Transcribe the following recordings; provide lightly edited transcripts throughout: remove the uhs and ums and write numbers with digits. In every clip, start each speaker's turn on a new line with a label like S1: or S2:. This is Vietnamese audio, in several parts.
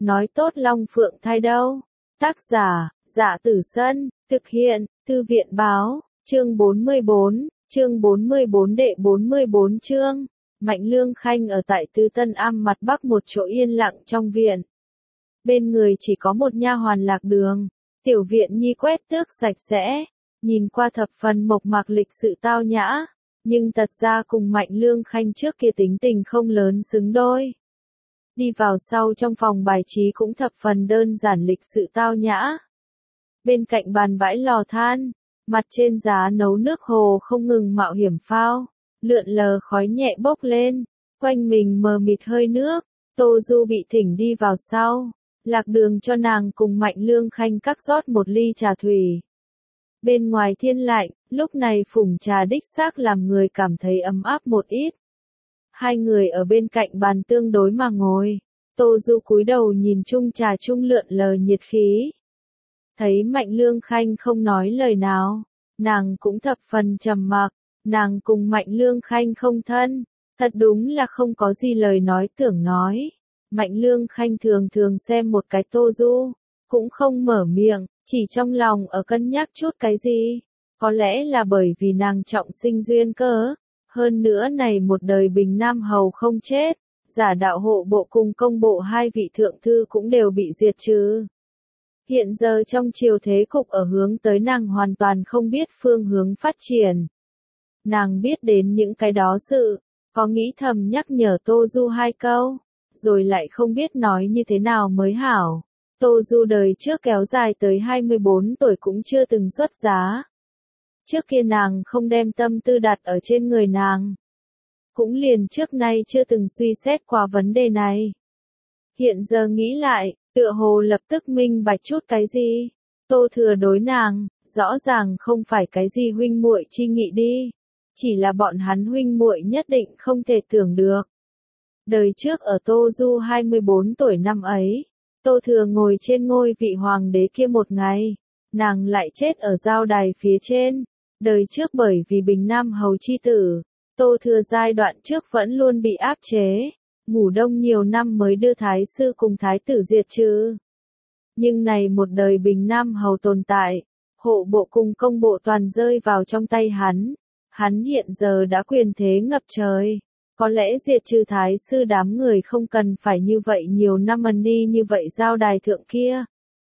S1: nói tốt Long Phượng thai đâu. Tác giả, Dạ Tử Sân, thực hiện, Thư viện báo, chương 44 đệ 44 chương. Mạnh Lương Khanh ở tại Tư Tân Am mặt bắc một chỗ yên lặng trong viện. Bên người chỉ có một nha hoàn Lạc Đường, tiểu viện nhi quét tước sạch sẽ, nhìn qua thập phần mộc mạc lịch sự tao nhã, nhưng thật ra cùng Mạnh Lương Khanh trước kia tính tình không lớn xứng đôi. Đi vào sau trong phòng bài trí cũng thập phần đơn giản lịch sự tao nhã. Bên cạnh bàn bãi lò than, mặt trên giá nấu nước hồ không ngừng mạo hiểm phao, lượn lờ khói nhẹ bốc lên, quanh mình mờ mịt hơi nước. Tô Du bị thỉnh đi vào sau, Lạc Đường cho nàng cùng Mạnh Lương Khanh cắt rót một ly trà thủy. Bên ngoài thiên lạnh, lúc này phủng trà đích xác làm người cảm thấy ấm áp một ít. Hai người ở bên cạnh bàn tương đối mà ngồi, Tô Du cúi đầu nhìn chung trà chung lượn lờ nhiệt khí. Thấy Mạnh Lương Khanh không nói lời nào, nàng cũng thập phần trầm mặc, nàng cùng Mạnh Lương Khanh không thân, thật đúng là không có gì lời nói tưởng nói. Mạnh Lương Khanh thường thường xem một cái Tô Du, cũng không mở miệng, chỉ trong lòng ở cân nhắc chút cái gì. Có lẽ là bởi vì nàng trọng sinh duyên cớ, hơn nữa này một đời Bình Nam Hầu không chết, Giả Đạo Hộ Bộ cùng Công Bộ hai vị thượng thư cũng đều bị diệt trừ. Hiện giờ trong triều thế cục ở hướng tới nàng hoàn toàn không biết phương hướng phát triển. Nàng biết đến những cái đó sự, có nghĩ thầm nhắc nhở Tô Du hai câu, rồi lại không biết nói như thế nào mới hảo. Tô Du đời trước kéo dài tới 24 tuổi cũng chưa từng xuất giá. Trước kia nàng không đem tâm tư đặt ở trên người nàng. Cũng liền trước nay chưa từng suy xét qua vấn đề này. Hiện giờ nghĩ lại, tựa hồ lập tức minh bạch chút cái gì. Tô Thừa đối nàng, rõ ràng không phải cái gì huynh muội chi nghị đi. Chỉ là bọn hắn huynh muội nhất định không thể tưởng được. Đời trước ở Tô Du 24 tuổi năm ấy, Tô Thừa ngồi trên ngôi vị hoàng đế kia một ngày, nàng lại chết ở giao đài phía trên. Đời trước bởi vì Bình Nam Hầu chi tử, Tô Thừa giai đoạn trước vẫn luôn bị áp chế, ngủ đông nhiều năm mới đưa thái sư cùng thái tử diệt trừ. Nhưng này một đời Bình Nam Hầu tồn tại, hộ bộ cùng công bộ toàn rơi vào trong tay hắn. Hắn hiện giờ đã quyền thế ngập trời, có lẽ diệt trừ thái sư đám người không cần phải như vậy nhiều năm ẩn đi như vậy giao đài thượng kia.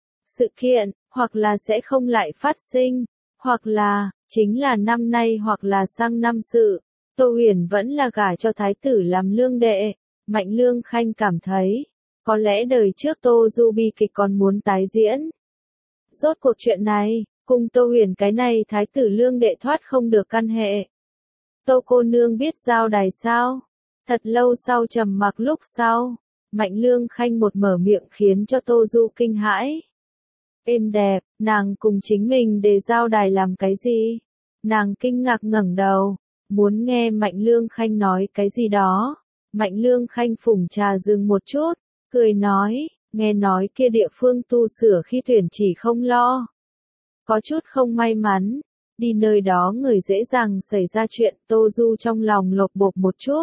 S1: Sự kiện, hoặc là sẽ không lại phát sinh, hoặc là, chính là năm nay hoặc là sang năm sự. Tô Huyền vẫn là gả cho thái tử làm lương đệ. Mạnh Lương Khanh cảm thấy, có lẽ đời trước Tô Du bi kịch còn muốn tái diễn. Rốt cuộc chuyện này, cùng Tô Huyền cái này thái tử lương đệ thoát không được căn hệ. Tô cô nương biết giao đài sao? Thật lâu sau trầm mặc lúc sau, Mạnh Lương Khanh một mở miệng khiến cho Tô Du kinh hãi. Êm đẹp, nàng cùng chính mình để giao đài làm cái gì? Nàng kinh ngạc ngẩng đầu, muốn nghe Mạnh Lương Khanh nói cái gì đó. Mạnh Lương Khanh phủng trà dừng một chút, cười nói, nghe nói kia địa phương tu sửa khi tuyển chỉ không lo. Có chút không may mắn, đi nơi đó người dễ dàng xảy ra chuyện. Tô Du trong lòng lột bột một chút.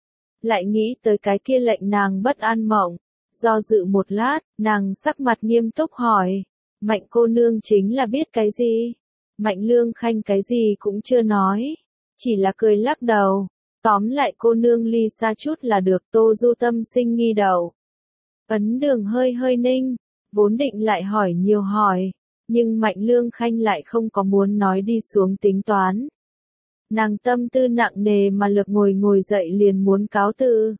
S1: Lại nghĩ tới cái kia lệnh nàng bất an mộng, do dự một lát, nàng sắc mặt nghiêm túc hỏi, Mạnh cô nương chính là biết cái gì? Mạnh Lương Khanh cái gì cũng chưa nói, chỉ là cười lắc đầu. Tóm lại cô nương ly xa chút là được. Tô Du tâm sinh nghi đầu. Ấn Đường hơi hơi ninh, vốn định lại hỏi nhiều hỏi, nhưng Mạnh Lương Khanh lại không có muốn nói đi xuống tính toán. Nàng tâm tư nặng nề mà lực ngồi dậy liền muốn cáo từ.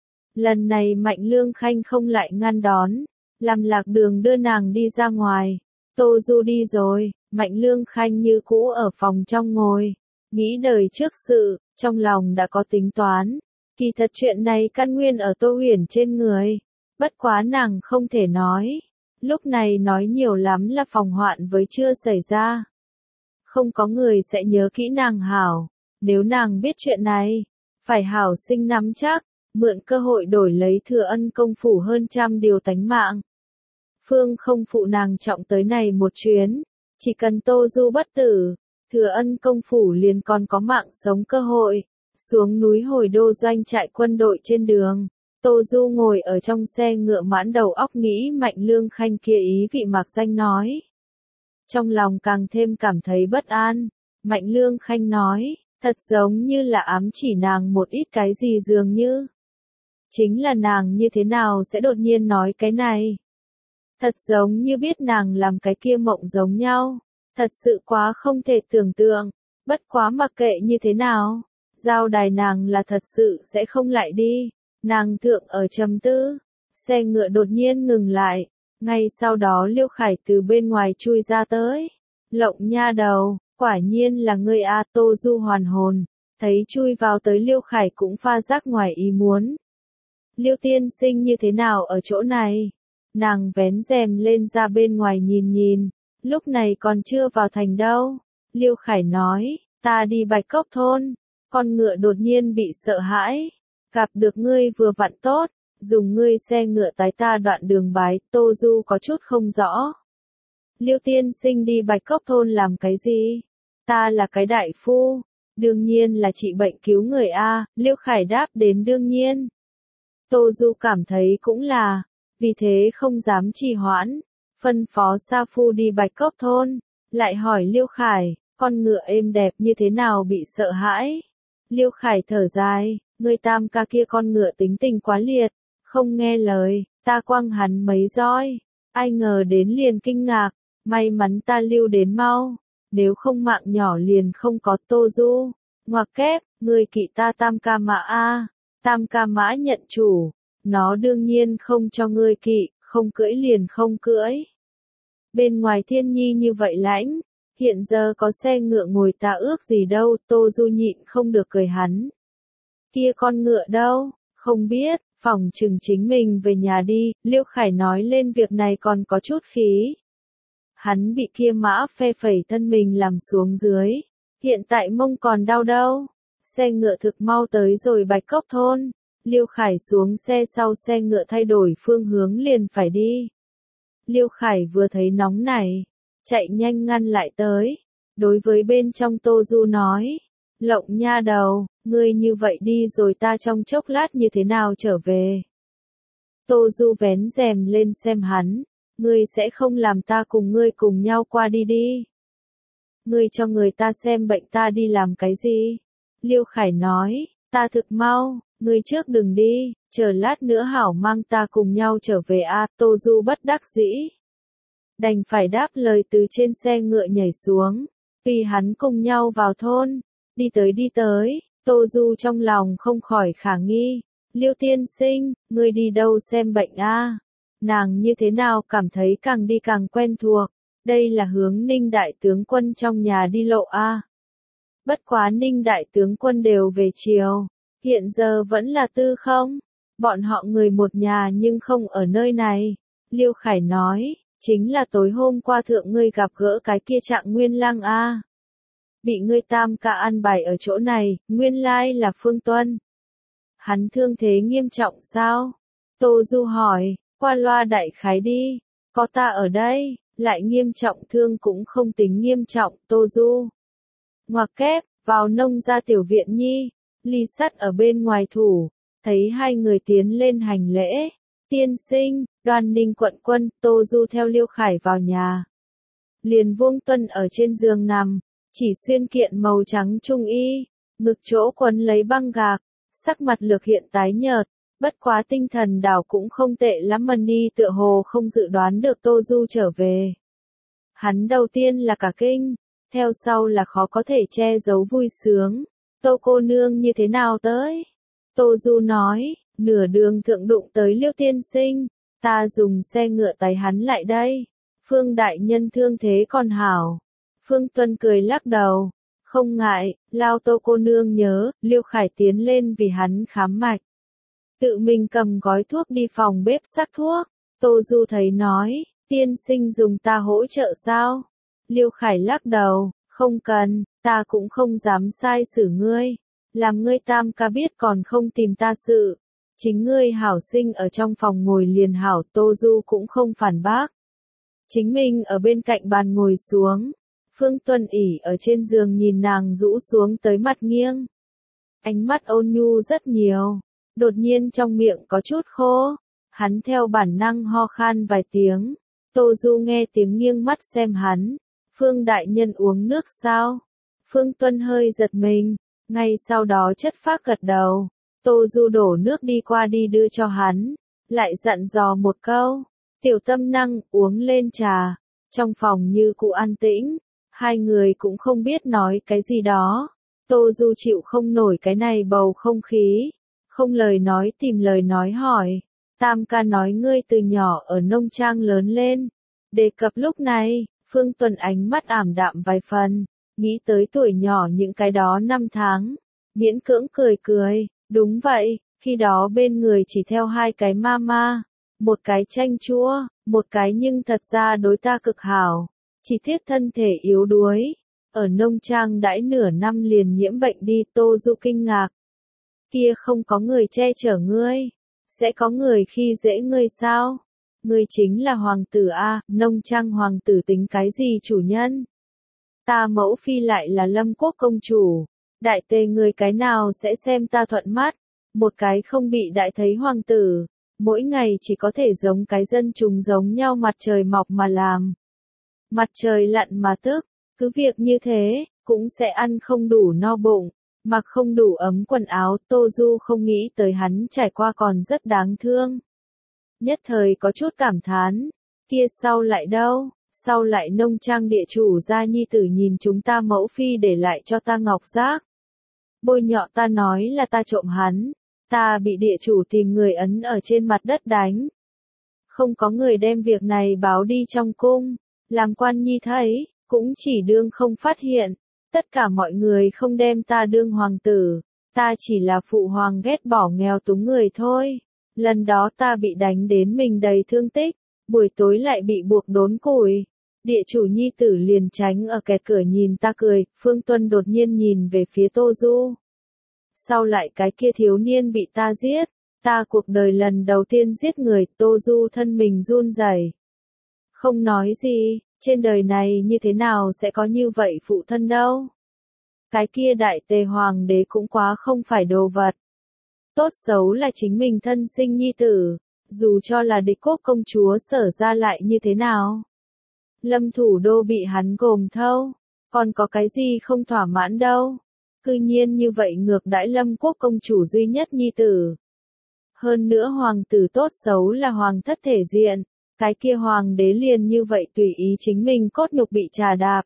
S1: Lần này Mạnh Lương Khanh không lại ngăn đón, làm Lạc Đường đưa nàng đi ra ngoài. Tô Du đi rồi, Mạnh Lương Khanh như cũ ở phòng trong ngồi, nghĩ đời trước sự, trong lòng đã có tính toán. Kỳ thật chuyện này căn nguyên ở Tô Huyền trên người, bất quá nàng không thể nói. Lúc này nói nhiều lắm là phòng hoạn với chưa xảy ra. Không có người sẽ nhớ kỹ nàng hảo, nếu nàng biết chuyện này, phải hảo sinh nắm chắc, mượn cơ hội đổi lấy Thừa Ân công phủ hơn trăm điều tánh mạng. Phương không phụ nàng trọng tới này một chuyến, chỉ cần Tô Du bất tử, Thừa Ân công phủ liền còn có mạng sống cơ hội. Xuống núi Hồi Đô doanh trại quân đội trên đường, Tô Du ngồi ở trong xe ngựa mãn đầu óc nghĩ Mạnh Lương Khanh kia ý vị mạc danh nói. Trong lòng càng thêm cảm thấy bất an, Mạnh Lương Khanh nói, thật giống như là ám chỉ nàng một ít cái gì dường như. Chính là nàng như thế nào sẽ đột nhiên nói cái này. Thật giống như biết nàng làm cái kia mộng giống nhau. Thật sự quá không thể tưởng tượng. Bất quá mặc kệ như thế nào. Giao đài nàng là thật sự sẽ không lại đi. Nàng thượng ở trầm tư. Xe ngựa đột nhiên ngừng lại. Ngay sau đó Liêu Khải từ bên ngoài chui ra tới. Lộng nha đầu, quả nhiên là ngươi a. Tô Du hoàn hồn. Thấy chui vào tới Liêu Khải cũng pha giác ngoài ý muốn. Liêu tiên sinh như thế nào ở chỗ này? Nàng vén rèm lên ra bên ngoài nhìn nhìn, lúc này còn chưa vào thành đâu. Liêu Khải nói, ta đi Bạch Cốc thôn, con ngựa đột nhiên bị sợ hãi, gặp được ngươi vừa vặn tốt, dùng ngươi xe ngựa tái ta đoạn đường bái. Tô Du có chút không rõ. Liêu tiên sinh đi Bạch Cốc thôn làm cái gì? Ta là cái đại phu, đương nhiên là trị bệnh cứu người a. Liêu Khải đáp đến đương nhiên. Tô Du cảm thấy cũng là, vì thế không dám trì hoãn, phân phó Sa Phu đi Bạch Cốc thôn, lại hỏi Liêu Khải, con ngựa êm đẹp như thế nào bị sợ hãi. Liêu Khải thở dài, người tam ca kia con ngựa tính tình quá liệt, không nghe lời, ta quăng hắn mấy roi, ai ngờ đến liền kinh ngạc, may mắn ta lưu đến mau, nếu không mạng nhỏ liền không có. Tô Du, ngoặc kép, người kỵ ta tam ca mã a. Tam ca mã nhận chủ, nó đương nhiên không cho ngươi kỵ, không cưỡi liền không cưỡi. Bên ngoài thiên nhi như vậy lãnh, hiện giờ có xe ngựa ngồi ta ước gì đâu. Tô Du nhịn không được cười hắn. Kia con ngựa đâu, không biết, phỏng chừng chính mình về nhà đi. Liêu Khải nói lên việc này còn có chút khí. Hắn bị kia mã phe phẩy thân mình làm xuống dưới, hiện tại mông còn đau đâu. Xe ngựa thực mau tới rồi Bạch Cốc thôn. Liêu Khải xuống xe sau xe ngựa thay đổi phương hướng liền phải đi. Liêu Khải vừa thấy nóng này, chạy nhanh ngăn lại tới. Đối với bên trong Tô Du nói, Lộng nha đầu, ngươi như vậy đi rồi ta trong chốc lát như thế nào trở về. Tô Du vén rèm lên xem hắn, ngươi sẽ không làm ta cùng ngươi cùng nhau qua đi đi. Ngươi cho người ta xem bệnh ta đi làm cái gì? Liêu Khải nói, ta thực mau, ngươi trước đừng đi, chờ lát nữa hảo mang ta cùng nhau trở về a. Tô Du bất đắc dĩ, đành phải đáp lời từ trên xe ngựa nhảy xuống, vì hắn cùng nhau vào thôn. Đi tới, Tô Du trong lòng không khỏi khả nghi, Liêu tiên sinh, ngươi đi đâu xem bệnh a? Nàng như thế nào cảm thấy càng đi càng quen thuộc, đây là hướng Ninh đại tướng quân trong nhà đi lộ a. Bất quá Ninh đại tướng quân đều về chiều, hiện giờ vẫn là tư không, bọn họ người một nhà nhưng không ở nơi này. Liêu Khải nói, chính là tối hôm qua thượng ngươi gặp gỡ cái kia Trạng Nguyên Lăng a. Bị ngươi tam ca an bài ở chỗ này, nguyên lai là Phương Tuân. Hắn thương thế nghiêm trọng sao? Tô Du hỏi, qua loa đại khái đi, có ta ở đây, lại nghiêm trọng thương cũng không tính nghiêm trọng. Tô Du ngoặc kép, vào nông gia tiểu viện nhi, Ly Sắt ở bên ngoài thủ, thấy hai người tiến lên hành lễ. Tiên sinh, Đoan Ninh quận quân. Tô Du theo Liêu Khải vào nhà. Liền Vương Tuân ở trên giường nằm, chỉ xuyên kiện màu trắng trung y, ngực chỗ quấn lấy băng gạc, sắc mặt lược hiện tái nhợt, bất quá tinh thần đảo cũng không tệ lắm. Mân Ni tựa hồ không dự đoán được Tô Du trở về. Hắn đầu tiên là cả kinh, theo sau là khó có thể che giấu vui sướng. Tô cô nương như thế nào tới? Tô Du nói, nửa đường thượng đụng tới Liêu tiên sinh, ta dùng xe ngựa tái hắn lại đây. Phương đại nhân thương thế còn hảo. Phương Tuân cười lắc đầu, không ngại, lao Tô cô nương nhớ. Liêu Khải tiến lên vì hắn khám mạch, tự mình cầm gói thuốc đi phòng bếp sắc thuốc. Tô Du thấy nói, tiên sinh dùng ta hỗ trợ sao? Liêu Khải lắc đầu, không cần, ta cũng không dám sai xử ngươi, làm ngươi tam ca biết còn không tìm ta sự. Chính ngươi hảo sinh ở trong phòng ngồi liền hảo. Tô Du cũng không phản bác, chính mình ở bên cạnh bàn ngồi xuống. Phương Tuân ỉ ở trên giường nhìn nàng rũ xuống tới mặt nghiêng, ánh mắt ôn nhu rất nhiều. đột nhiên trong miệng có chút khô, hắn theo bản năng ho khan vài tiếng. Tô Du nghe tiếng nghiêng mắt xem hắn, Phương đại nhân uống nước sao? Phương Tuân hơi giật mình, ngay sau đó chất phác gật đầu. Tô Du đổ nước đi qua đi đưa cho hắn, lại dặn dò một câu, tiểu tâm năng uống lên trà. Trong phòng như cũ an tĩnh, hai người cũng không biết nói cái gì đó. Tô Du chịu không nổi cái này bầu không khí, không lời nói tìm lời nói hỏi, Tam ca nói ngươi từ nhỏ ở nông trang lớn lên. Đề cập lúc này, Phương Tuân ánh mắt ảm đạm vài phần, nghĩ tới tuổi nhỏ những cái đó năm tháng, miễn cưỡng cười cười, đúng vậy, khi đó bên người chỉ theo hai cái mama, một cái chanh chua, một cái nhưng thật ra đối ta cực hảo, chỉ tiếc thân thể yếu đuối, ở nông trang đãi nửa năm liền nhiễm bệnh đi. Tô Du kinh ngạc, kia không có người che chở ngươi, sẽ có người khi dễ ngươi sao? Ngươi chính là hoàng tử a, nông trang hoàng tử tính cái gì chủ nhân? Ta mẫu phi lại là Lâm Quốc công chủ, đại tề người cái nào sẽ xem ta thuận mắt? Một cái không bị đại thấy hoàng tử, mỗi ngày chỉ có thể giống cái dân chúng giống nhau mặt trời mọc mà làm, mặt trời lặn mà tức, cứ việc như thế, cũng sẽ ăn không đủ no bụng, mặc không đủ ấm quần áo. Tô Du không nghĩ tới hắn trải qua còn rất đáng thương. Nhất thời có chút cảm thán, kia sau lại đâu, sau lại nông trang địa chủ gia nhi tử nhìn chúng ta mẫu phi để lại cho ta ngọc giác. Bôi nhọ ta nói là ta trộm hắn, ta bị địa chủ tìm người ấn ở trên mặt đất đánh. Không có người đem việc này báo đi trong cung, làm quan nhi thấy, cũng chỉ đương không phát hiện, tất cả mọi người không đem ta đương hoàng tử, ta chỉ là phụ hoàng ghét bỏ nghèo túng người thôi. Lần đó ta bị đánh đến mình đầy thương tích, buổi tối lại bị buộc đốn củi. Địa chủ nhi tử liền tránh ở kẹt cửa nhìn ta cười. Phương Tuân đột nhiên nhìn về phía Tô Du. Sau lại cái kia thiếu niên bị ta giết, ta cuộc đời lần đầu tiên giết người. Tô Du thân mình run rẩy, không nói gì, trên đời này như thế nào sẽ có như vậy phụ thân đâu. Cái kia đại tề hoàng đế cũng quá không phải đồ vật. Tốt xấu là chính mình thân sinh nhi tử, dù cho là địch quốc công chúa Sở ra lại như thế nào. Lâm thủ đô bị hắn gồm thâu, còn có cái gì không thỏa mãn đâu. Cư nhiên như vậy ngược đãi Lâm quốc công chủ duy nhất nhi tử. Hơn nữa hoàng tử tốt xấu là hoàng thất thể diện, cái kia hoàng đế liền như vậy tùy ý chính mình cốt nhục bị trà đạp.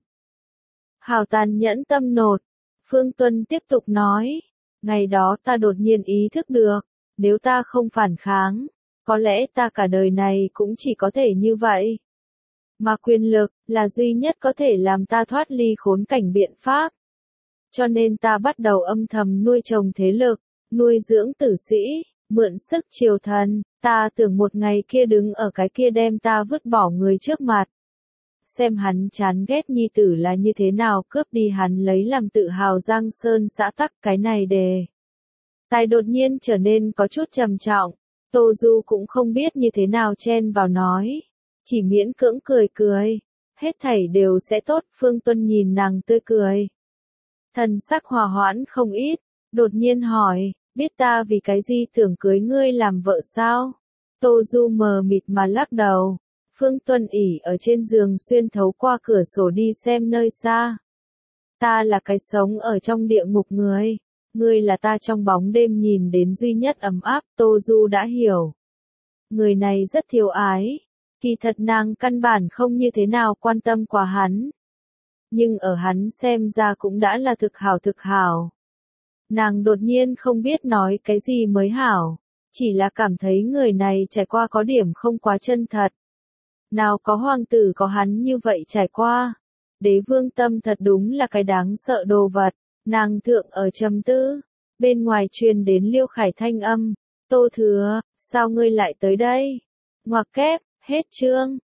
S1: Hào tàn nhẫn tâm nột, Phương Tuân tiếp tục nói. Ngày đó ta đột nhiên ý thức được, nếu ta không phản kháng, có lẽ ta cả đời này cũng chỉ có thể như vậy. Mà quyền lực, là duy nhất có thể làm ta thoát ly khốn cảnh biện pháp. Cho nên ta bắt đầu âm thầm nuôi trồng thế lực, nuôi dưỡng tử sĩ, mượn sức triều thần, ta tưởng một ngày kia đứng ở cái kia đem ta vứt bỏ người trước mặt. Xem hắn chán ghét nhi tử là như thế nào cướp đi hắn lấy làm tự hào Giang Sơn xã tắc. Cái này đề tài đột nhiên trở nên có chút trầm trọng, Tô Du cũng không biết như thế nào chen vào nói, chỉ miễn cưỡng cười cười, hết thảy đều sẽ tốt. Phương Tuân nhìn nàng tươi cười, thần sắc hòa hoãn không ít, đột nhiên hỏi, biết ta vì cái gì tưởng cưới ngươi làm vợ sao? Tô Du mờ mịt mà lắc đầu. Phương Tuân ỉ ở trên giường xuyên thấu qua cửa sổ đi xem nơi xa. Ta là cái sống ở trong địa ngục người, ngươi là ta trong bóng đêm nhìn đến duy nhất ấm áp. Tô Du đã hiểu. Người này rất thiếu ái, kỳ thật nàng căn bản không như thế nào quan tâm qua hắn. Nhưng ở hắn xem ra cũng đã là thực hảo thực hảo. Nàng đột nhiên không biết nói cái gì mới hảo, chỉ là cảm thấy người này trải qua có điểm không quá chân thật. Nào có hoàng tử có hắn như vậy trải qua. Đế vương tâm thật đúng là cái đáng sợ đồ vật. Nàng thượng ở trầm tư, bên ngoài truyền đến Liêu Khải thanh âm. Tô Thừa, sao ngươi lại tới đây? Ngoặc kép, hết chương.